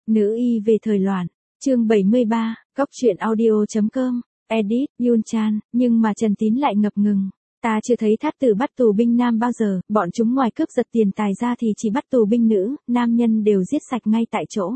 Nữ y về thời loạn, chương 73, Cóc truyện audio.com, edit, Yun Chan, nhưng mà Trần Tín lại ngập ngừng. Ta chưa thấy Thát Tử bắt tù binh nam bao giờ, bọn chúng ngoài cướp giật tiền tài ra thì chỉ bắt tù binh nữ, nam nhân đều giết sạch ngay tại chỗ.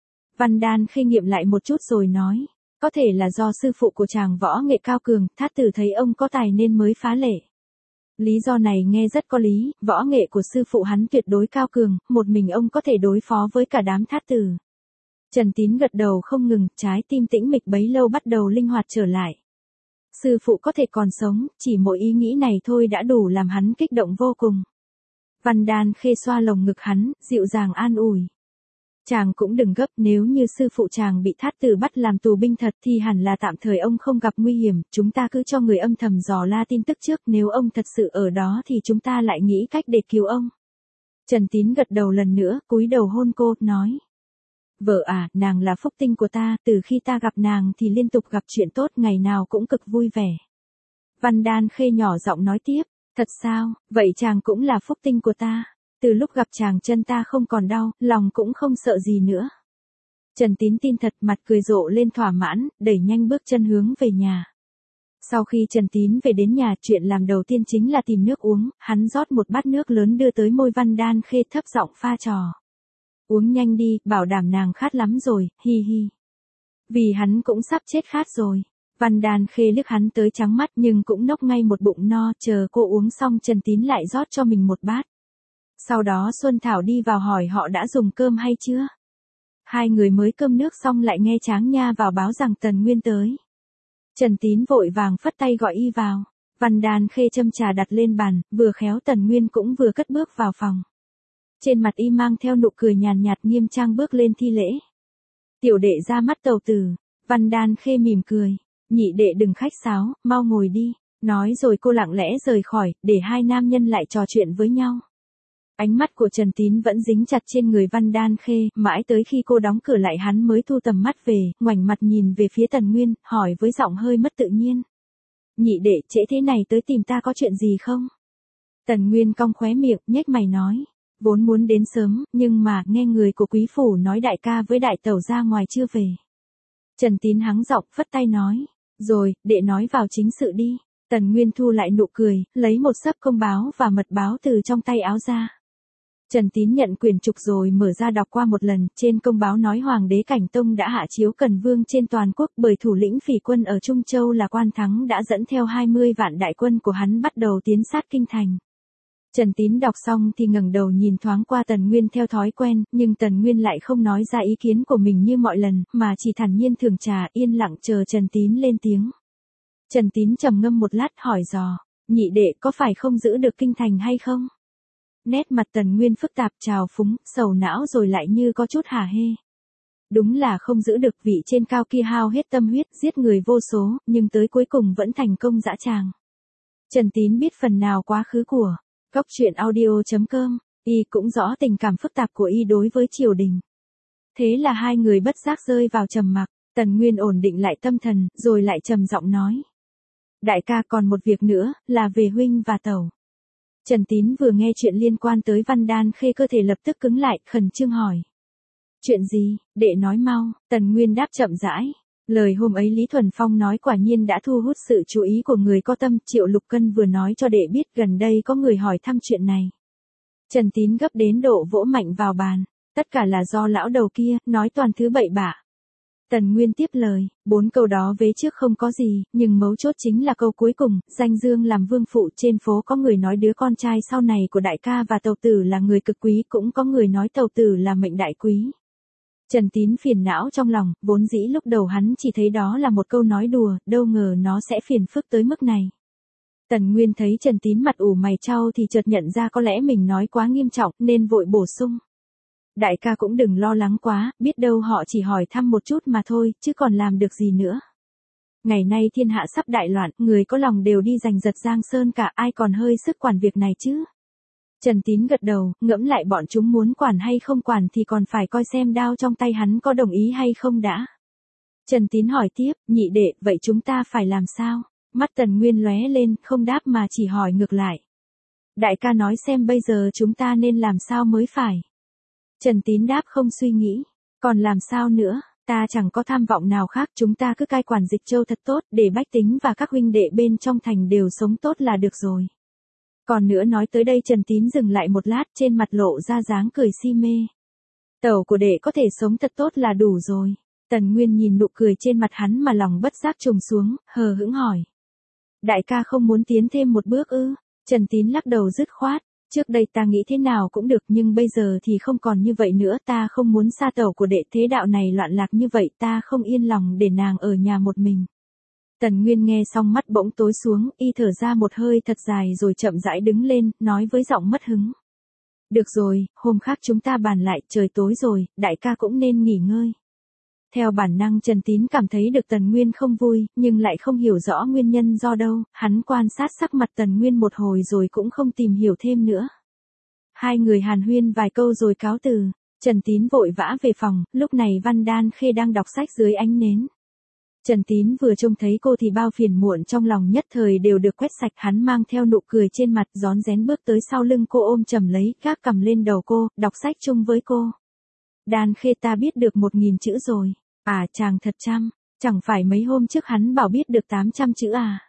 Văn Đan Khê nghiệm lại một chút rồi nói, có thể là do sư phụ của chàng võ nghệ cao cường, Thát Tử thấy ông có tài nên mới phá lệ. Lý do này nghe rất có lý, võ nghệ của sư phụ hắn tuyệt đối cao cường, một mình ông có thể đối phó với cả đám Thát Tử. Trần Tín gật đầu không ngừng, trái tim tĩnh mịch bấy lâu bắt đầu linh hoạt trở lại. Sư phụ có thể còn sống, chỉ mỗi ý nghĩ này thôi đã đủ làm hắn kích động vô cùng. Văn Đan Khê xoa lồng ngực hắn, dịu dàng an ủi. Chàng cũng đừng gấp, nếu như sư phụ chàng bị Thát Tử bắt làm tù binh thật thì hẳn là tạm thời ông không gặp nguy hiểm, chúng ta cứ cho người âm thầm dò la tin tức trước, nếu ông thật sự ở đó thì chúng ta lại nghĩ cách để cứu ông. Trần Tín gật đầu lần nữa, cúi đầu hôn cô, nói. Vợ à, nàng là phúc tinh của ta, từ khi ta gặp nàng thì liên tục gặp chuyện tốt, ngày nào cũng cực vui vẻ. Văn Đan Khê nhỏ giọng nói tiếp, thật sao, vậy chàng cũng là phúc tinh của ta. Từ lúc gặp chàng chân ta không còn đau, lòng cũng không sợ gì nữa. Trần Tín tin thật, mặt cười rộ lên thỏa mãn, đẩy nhanh bước chân hướng về nhà. Sau khi Trần Tín về đến nhà, chuyện làm đầu tiên chính là tìm nước uống, hắn rót một bát nước lớn đưa tới môi Văn Đan Khê, thấp giọng pha trò. Uống nhanh đi, bảo đảm nàng khát lắm rồi, hi hi. Vì hắn cũng sắp chết khát rồi. Văn Đan Khê liếc hắn tới trắng mắt nhưng cũng nốc ngay một bụng no, chờ cô uống xong Trần Tín lại rót cho mình một bát. Sau đó Xuân Thảo đi vào hỏi họ đã dùng cơm hay chưa. Hai người mới cơm nước xong lại nghe Tráng Nha vào báo rằng Tần Nguyên tới. Trần Tín vội vàng phất tay gọi y vào. Văn Đan Khê châm trà đặt lên bàn, vừa khéo Tần Nguyên cũng vừa cất bước vào phòng. Trên mặt y mang theo nụ cười nhàn nhạt nghiêm trang bước lên thi lễ. Tiểu đệ ra mắt tàu tử. Văn Đan Khê mỉm cười. Nhị đệ đừng khách sáo, mau ngồi đi. Nói rồi cô lặng lẽ rời khỏi, để hai nam nhân lại trò chuyện với nhau. Ánh mắt của Trần Tín vẫn dính chặt trên người Văn Đan Khê, mãi tới khi cô đóng cửa lại hắn mới thu tầm mắt về, ngoảnh mặt nhìn về phía Tần Nguyên, hỏi với giọng hơi mất tự nhiên. Nhị đệ, trễ thế này tới tìm ta có chuyện gì không? Tần Nguyên cong khóe miệng, nhếch mày nói. Vốn muốn đến sớm, nhưng mà nghe người của quý phủ nói đại ca với đại tẩu ra ngoài chưa về. Trần Tín hắng giọng phất tay nói. Rồi, đệ nói vào chính sự đi. Tần Nguyên thu lại nụ cười, lấy một xấp công báo và mật báo từ trong tay áo ra. Trần Tín nhận quyển trục rồi mở ra đọc qua một lần, trên công báo nói Hoàng đế Cảnh Tông đã hạ chiếu Cần Vương trên toàn quốc, bởi thủ lĩnh phỉ quân ở Trung Châu là Quan Thắng đã dẫn theo 20 vạn đại quân của hắn bắt đầu tiến sát kinh thành. Trần Tín đọc xong thì ngẩng đầu nhìn thoáng qua Tần Nguyên theo thói quen, nhưng Tần Nguyên lại không nói ra ý kiến của mình như mọi lần, mà chỉ thản nhiên thưởng trà, yên lặng chờ Trần Tín lên tiếng. Trần Tín trầm ngâm một lát hỏi dò, nhị đệ có phải không giữ được kinh thành hay không? Nét mặt Tần Nguyên phức tạp, trào phúng, sầu não rồi lại như có chút hả hê. Đúng là không giữ được, vị trên cao kia hao hết tâm huyết, giết người vô số, nhưng tới cuối cùng vẫn thành công dã tràng. Trần Tín biết phần nào quá khứ của Cóc truyện audio.com, y cũng rõ tình cảm phức tạp của y đối với triều đình. Thế là hai người bất giác rơi vào trầm mặc, Tần Nguyên ổn định lại tâm thần, rồi lại trầm giọng nói. Đại ca còn một việc nữa, là về huynh và tẩu. Trần Tín vừa nghe chuyện liên quan tới Văn Đan Khê cơ thể lập tức cứng lại, khẩn trương hỏi. Chuyện gì, đệ nói mau, Tần Nguyên đáp chậm rãi. Lời hôm ấy Lý Thuần Phong nói quả nhiên đã thu hút sự chú ý của người có tâm, Triệu Lục Cân vừa nói cho đệ biết gần đây có người hỏi thăm chuyện này. Trần Tín gấp đến độ vỗ mạnh vào bàn, tất cả là do lão đầu kia, nói toàn thứ bậy bạ. Tần Nguyên tiếp lời, 4 câu đó vế trước không có gì, nhưng mấu chốt chính là câu cuối cùng, danh dương làm vương phụ, trên phố có người nói đứa con trai sau này của đại ca và tàu tử là người cực quý, cũng có người nói tàu tử là mệnh đại quý. Trần Tín phiền não trong lòng, vốn dĩ lúc đầu hắn chỉ thấy đó là một câu nói đùa, đâu ngờ nó sẽ phiền phức tới mức này. Tần Nguyên thấy Trần Tín mặt ủ mày chau thì chợt nhận ra có lẽ mình nói quá nghiêm trọng, nên vội bổ sung. Đại ca cũng đừng lo lắng quá, biết đâu họ chỉ hỏi thăm một chút mà thôi, chứ còn làm được gì nữa. Ngày nay thiên hạ sắp đại loạn, người có lòng đều đi giành giật Giang Sơn cả, ai còn hơi sức quản việc này chứ. Trần Tín gật đầu, ngẫm lại bọn chúng muốn quản hay không quản thì còn phải coi xem đao trong tay hắn có đồng ý hay không đã. Trần Tín hỏi tiếp, nhị đệ, vậy chúng ta phải làm sao? Mắt Tần Nguyên lóe lên, không đáp mà chỉ hỏi ngược lại. Đại ca nói xem bây giờ chúng ta nên làm sao mới phải. Trần Tín đáp không suy nghĩ. Còn làm sao nữa, ta chẳng có tham vọng nào khác, chúng ta cứ cai quản Dịch Châu thật tốt, để bách tính và các huynh đệ bên trong thành đều sống tốt là được rồi. Còn nữa, nói tới đây Trần Tín dừng lại một lát, trên mặt lộ ra dáng cười si mê. Tẩu của đệ có thể sống thật tốt là đủ rồi. Tần Nguyên nhìn nụ cười trên mặt hắn mà lòng bất giác trùng xuống, hờ hững hỏi. Đại ca không muốn tiến thêm một bước ư? Trần Tín lắc đầu dứt khoát. Trước đây ta nghĩ thế nào cũng được, nhưng bây giờ thì không còn như vậy nữa, ta không muốn xa tẩu của đệ, thế đạo này loạn lạc như vậy, ta không yên lòng để nàng ở nhà một mình. Tần Nguyên nghe xong mắt bỗng tối xuống, y thở ra một hơi thật dài rồi chậm rãi đứng lên, nói với giọng mất hứng. Được rồi, hôm khác chúng ta bàn lại, trời tối rồi, đại ca cũng nên nghỉ ngơi. Theo bản năng Trần Tín cảm thấy được Tần Nguyên không vui, nhưng lại không hiểu rõ nguyên nhân do đâu, hắn quan sát sắc mặt Tần Nguyên một hồi rồi cũng không tìm hiểu thêm nữa. Hai người hàn huyên vài câu rồi cáo từ, Trần Tín vội vã về phòng, lúc này Văn Đan Khê đang đọc sách dưới ánh nến. Trần Tín vừa trông thấy cô thì bao phiền muộn trong lòng nhất thời đều được quét sạch, hắn mang theo nụ cười trên mặt, rón rén bước tới sau lưng cô, ôm chầm lấy, gác cằm lên đầu cô, đọc sách chung với cô. Đan Khê, ta biết được 1000 chữ rồi. À, chàng thật chăm, chẳng phải mấy hôm trước hắn bảo biết được 800 chữ à?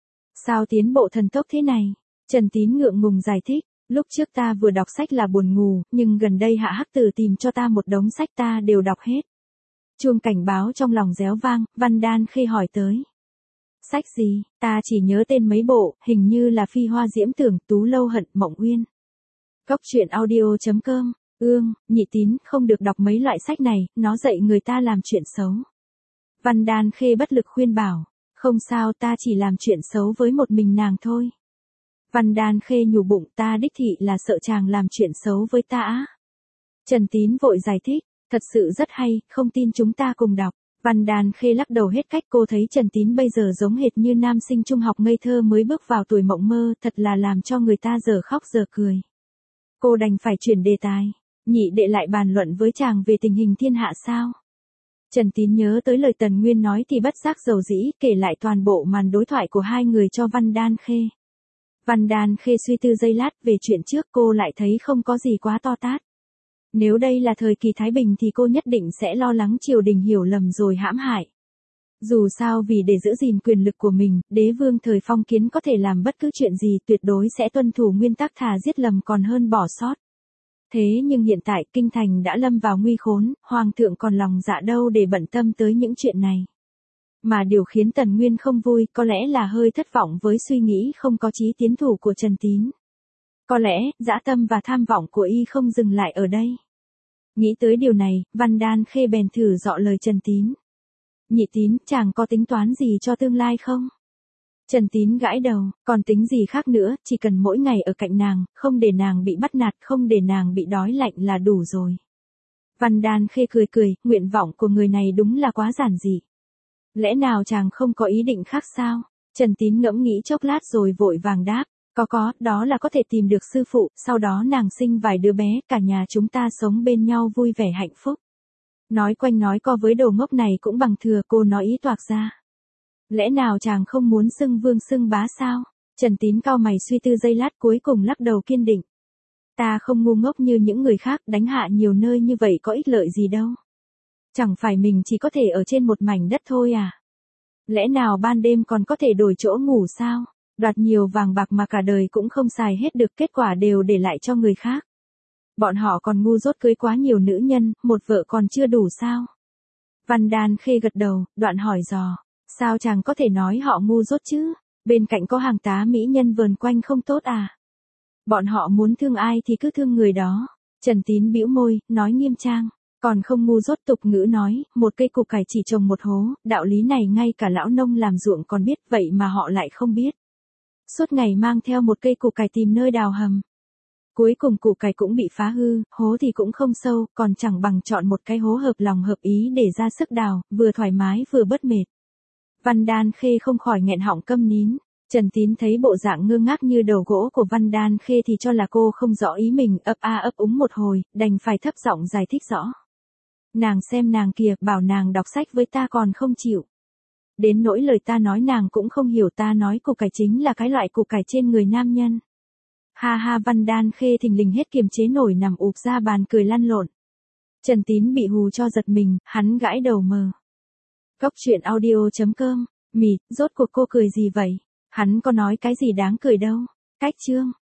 Sao tiến bộ thần tốc thế này? Trần Tín ngượng ngùng giải thích, lúc trước ta vừa đọc sách là buồn ngủ, nhưng gần đây Hạ Hắc Tử tìm cho ta một đống sách ta đều đọc hết. Chuông cảnh báo trong lòng réo vang, Văn Đan Khê hỏi tới. Sách gì? Ta chỉ nhớ tên mấy bộ, hình như là Phi Hoa Diễm Tưởng, Tú Lâu Hận, Mộng Uyên. Cốc truyện audio.com. Nhị Tín, không được đọc mấy loại sách này, nó dạy người ta làm chuyện xấu. Văn Đan Khê bất lực khuyên bảo, không sao, ta chỉ làm chuyện xấu với một mình nàng thôi. Văn Đan Khê nhủ bụng, ta đích thị là sợ chàng làm chuyện xấu với ta á. Trần Tín vội giải thích, thật sự rất hay, không tin chúng ta cùng đọc. Văn Đan Khê lắc đầu hết cách, cô thấy Trần Tín bây giờ giống hệt như nam sinh trung học ngây thơ mới bước vào tuổi mộng mơ, thật là làm cho người ta giờ khóc giờ cười. Cô đành phải chuyển đề tài. Nhị đệ lại bàn luận với chàng về tình hình thiên hạ sao? Trần Tín nhớ tới lời Tần Nguyên nói thì bất giác dầu dĩ, kể lại toàn bộ màn đối thoại của hai người cho Văn Đan Khê. Văn Đan Khê suy tư giây lát, về chuyện trước cô lại thấy không có gì quá to tát. Nếu đây là thời kỳ Thái Bình thì cô nhất định sẽ lo lắng triều đình hiểu lầm rồi hãm hại. Dù sao vì để giữ gìn quyền lực của mình, đế vương thời phong kiến có thể làm bất cứ chuyện gì, tuyệt đối sẽ tuân thủ nguyên tắc thà giết lầm còn hơn bỏ sót. Thế nhưng hiện tại kinh thành đã lâm vào nguy khốn, hoàng thượng còn lòng dạ đâu để bận tâm tới những chuyện này. Mà điều khiến Tần Nguyên không vui có lẽ là hơi thất vọng với suy nghĩ không có chí tiến thủ của Trần Tín. Có lẽ, dã tâm và tham vọng của y không dừng lại ở đây. Nghĩ tới điều này, Văn Đan Khê bèn thử dọ lời Trần Tín. Nhị Tín, chàng có tính toán gì cho tương lai không? Trần Tín gãi đầu, còn tính gì khác nữa, chỉ cần mỗi ngày ở cạnh nàng, không để nàng bị bắt nạt, không để nàng bị đói lạnh là đủ rồi. Văn Đan Khê cười cười, nguyện vọng của người này đúng là quá giản dị. Lẽ nào chàng không có ý định khác sao? Trần Tín ngẫm nghĩ chốc lát rồi vội vàng đáp, có, đó là có thể tìm được sư phụ, sau đó nàng sinh vài đứa bé, cả nhà chúng ta sống bên nhau vui vẻ hạnh phúc. Nói quanh nói co với đồ ngốc này cũng bằng thừa, cô nói ý toạc ra. Lẽ nào chàng không muốn xưng vương xưng bá sao? Trần Tín cau mày suy tư giây lát cuối cùng lắc đầu kiên định. Ta không ngu ngốc như những người khác, đánh hạ nhiều nơi như vậy có ích lợi gì đâu. Chẳng phải mình chỉ có thể ở trên một mảnh đất thôi à? Lẽ nào ban đêm còn có thể đổi chỗ ngủ sao? Đoạt nhiều vàng bạc mà cả đời cũng không xài hết được, kết quả đều để lại cho người khác. Bọn họ còn ngu dốt cưới quá nhiều nữ nhân, một vợ còn chưa đủ sao? Văn Đan Khê gật đầu, đoạn hỏi dò. Sao chàng có thể nói họ ngu dốt chứ? Bên cạnh có hàng tá mỹ nhân vờn quanh không tốt à? Bọn họ muốn thương ai thì cứ thương người đó. Trần Tín bĩu môi, nói nghiêm trang. Còn không ngu dốt, tục ngữ nói, một cây củ cải chỉ trồng một hố, đạo lý này ngay cả lão nông làm ruộng còn biết, vậy mà họ lại không biết. Suốt ngày mang theo một cây củ cải tìm nơi đào hầm. Cuối cùng củ cải cũng bị phá hư, hố thì cũng không sâu, còn chẳng bằng chọn một cái hố hợp lòng hợp ý để ra sức đào, vừa thoải mái vừa bớt mệt. Văn Đan Khê không khỏi nghẹn họng câm nín. Trần Tín thấy bộ dạng ngơ ngác như đầu gỗ của Văn Đan Khê thì cho là cô không rõ ý mình, ấp a ấp úng một hồi, đành phải thấp giọng giải thích rõ. Nàng xem nàng kìa, bảo nàng đọc sách với ta còn không chịu. Đến nỗi lời ta nói nàng cũng không hiểu, ta nói củ cải chính là cái loại củ cải trên người nam nhân. Ha ha, Văn Đan Khê thình lình hết kiềm chế nổi, nằm ụp ra bàn cười lăn lộn. Trần Tín bị hù cho giật mình, hắn gãi đầu mờ. Cốc truyện audio.com, rốt cuộc cô cười gì vậy? Hắn có nói cái gì đáng cười đâu. Cách chương.